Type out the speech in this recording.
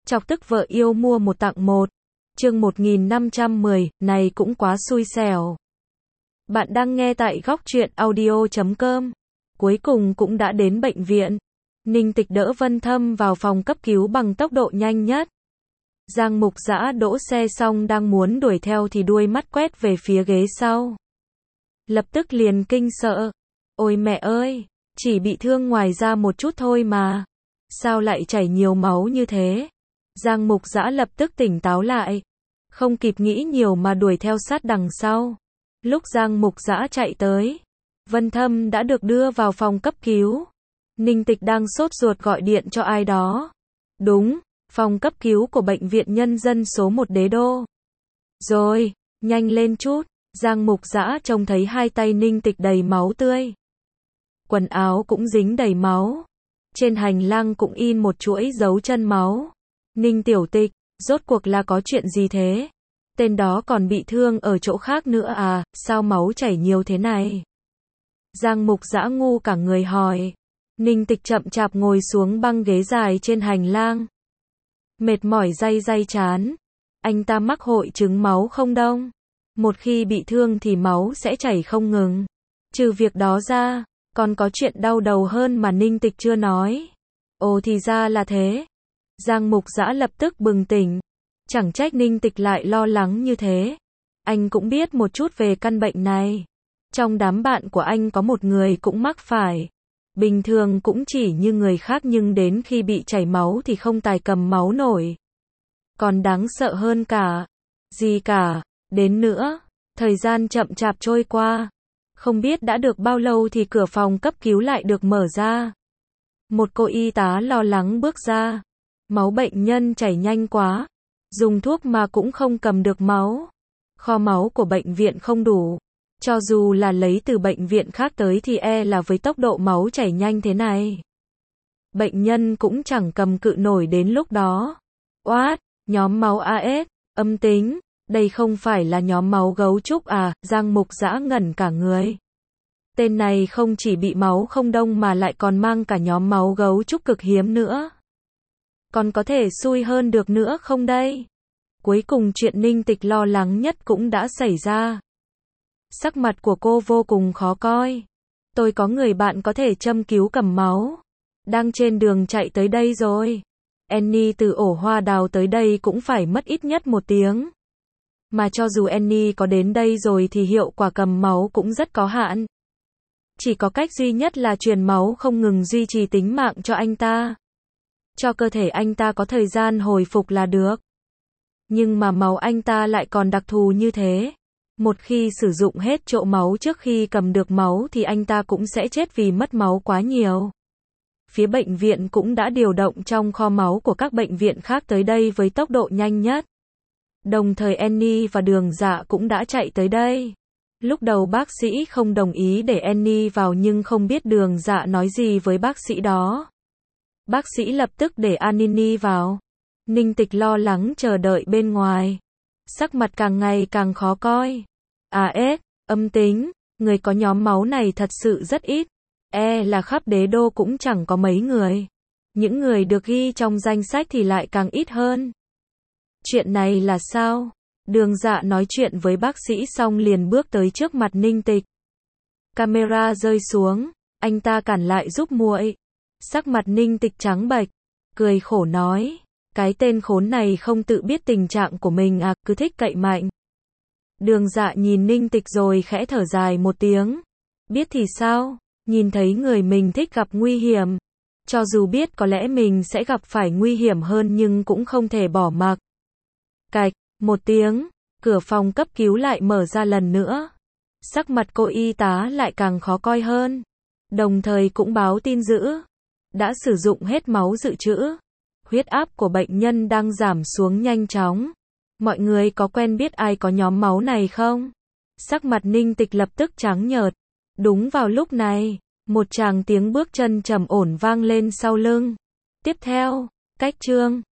Chọc tức vợ yêu mua một tặng một. Chương 1510, này cũng quá xui xẻo. Bạn đang nghe tại Góc Truyện Audio.com. Cuối cùng cũng đã đến bệnh viện. Ninh Tịch đỡ Vân Thâm vào phòng cấp cứu bằng tốc độ nhanh nhất. Giang Mục Dã đỗ xe xong đang muốn đuổi theo thì đuôi mắt quét về phía ghế sau. Lập tức liền kinh sợ. Ôi mẹ ơi, chỉ bị thương ngoài da một chút thôi mà. Sao lại chảy nhiều máu như thế? Giang Mục Dã lập tức tỉnh táo lại. Không kịp nghĩ nhiều mà đuổi theo sát đằng sau. Lúc Giang Mục Dã chạy tới, Vân Thâm đã được đưa vào phòng cấp cứu. Ninh Tịch đang sốt ruột gọi điện cho ai đó. Đúng, phòng cấp cứu của Bệnh viện Nhân dân số 1 Đế Đô. Rồi, nhanh lên chút. Giang Mục Dã trông thấy hai tay Ninh Tịch đầy máu tươi. Quần áo cũng dính đầy máu. Trên hành lang cũng in một chuỗi dấu chân máu. Ninh Tiểu Tịch, rốt cuộc là có chuyện gì thế? Tên đó còn bị thương ở chỗ khác nữa à, sao máu chảy nhiều thế này? Giang Mục Dã ngu cả người hỏi. Ninh Tịch chậm chạp ngồi xuống băng ghế dài trên hành lang. Mệt mỏi day day chán. Anh ta mắc hội chứng máu không đông. Một khi bị thương thì máu sẽ chảy không ngừng. Trừ việc đó ra, còn có chuyện đau đầu hơn mà Ninh Tịch chưa nói. Ồ thì ra là thế. Giang Mục Dã lập tức bừng tỉnh. Chẳng trách Ninh Tịch lại lo lắng như thế. Anh cũng biết một chút về căn bệnh này. Trong đám bạn của anh có một người cũng mắc phải. Bình thường cũng chỉ như người khác nhưng đến khi bị chảy máu thì không tài cầm máu nổi. Còn đáng sợ hơn cả. Gì cả. Đến nữa, thời gian chậm chạp trôi qua. Không biết đã được bao lâu thì cửa phòng cấp cứu lại được mở ra. Một cô y tá lo lắng bước ra. Máu bệnh nhân chảy nhanh quá. Dùng thuốc mà cũng không cầm được máu. Kho máu của bệnh viện không đủ. Cho dù là lấy từ bệnh viện khác tới thì là với tốc độ máu chảy nhanh thế này. Bệnh nhân cũng chẳng cầm cự nổi đến lúc đó. Oát, nhóm máu AS, âm tính. Đây không phải là nhóm máu gấu trúc à? Giang Mục Dã ngẩn cả người. Tên này không chỉ bị máu không đông mà lại còn mang cả nhóm máu gấu trúc cực hiếm nữa. Còn có thể xui hơn được nữa không đây? Cuối cùng chuyện Ninh Tịch lo lắng nhất cũng đã xảy ra. Sắc mặt của cô vô cùng khó coi. Tôi có người bạn có thể châm cứu cầm máu. Đang trên đường chạy tới đây rồi. Annie từ ổ hoa đào tới đây cũng phải mất ít nhất 1 tiếng. Mà cho dù Annie có đến đây rồi thì hiệu quả cầm máu cũng rất có hạn. Chỉ có cách duy nhất là truyền máu không ngừng duy trì tính mạng cho anh ta. Cho cơ thể anh ta có thời gian hồi phục là được. Nhưng mà máu anh ta lại còn đặc thù như thế. Một khi sử dụng hết chỗ máu trước khi cầm được máu thì anh ta cũng sẽ chết vì mất máu quá nhiều. Phía bệnh viện cũng đã điều động trong kho máu của các bệnh viện khác tới đây với tốc độ nhanh nhất. Đồng thời Annie và Đường Dạ cũng đã chạy tới đây. Lúc đầu bác sĩ không đồng ý để Annie vào nhưng không biết Đường Dạ nói gì với bác sĩ đó. Bác sĩ lập tức để Annie vào. Ninh Tịch lo lắng chờ đợi bên ngoài. Sắc mặt càng ngày càng khó coi. AS, âm tính, người có nhóm máu này thật sự rất ít. Là khắp Đế Đô cũng chẳng có mấy người. Những người được ghi trong danh sách thì lại càng ít hơn. Chuyện này là sao? Đường Dạ nói chuyện với bác sĩ xong liền bước tới trước mặt Ninh Tịch. Camera rơi xuống, anh ta cản lại giúp muội. Sắc mặt Ninh Tịch trắng bệch, cười khổ nói, cái tên khốn này không tự biết tình trạng của mình à, cứ thích cậy mạnh. Đường Dạ nhìn Ninh Tịch rồi khẽ thở dài một tiếng. Biết thì sao, nhìn thấy người mình thích gặp nguy hiểm. Cho dù biết có lẽ mình sẽ gặp phải nguy hiểm hơn nhưng cũng không thể bỏ mặc. Cạch, một tiếng, cửa phòng cấp cứu lại mở ra lần nữa. Sắc mặt cô y tá lại càng khó coi hơn. Đồng thời cũng báo tin dữ. Đã sử dụng hết máu dự trữ. Huyết áp của bệnh nhân đang giảm xuống nhanh chóng. Mọi người có quen biết ai có nhóm máu này không? Sắc mặt Ninh Tịch lập tức trắng nhợt. Đúng vào lúc này, một tràng tiếng bước chân trầm ổn vang lên sau lưng. Tiếp theo, cách chương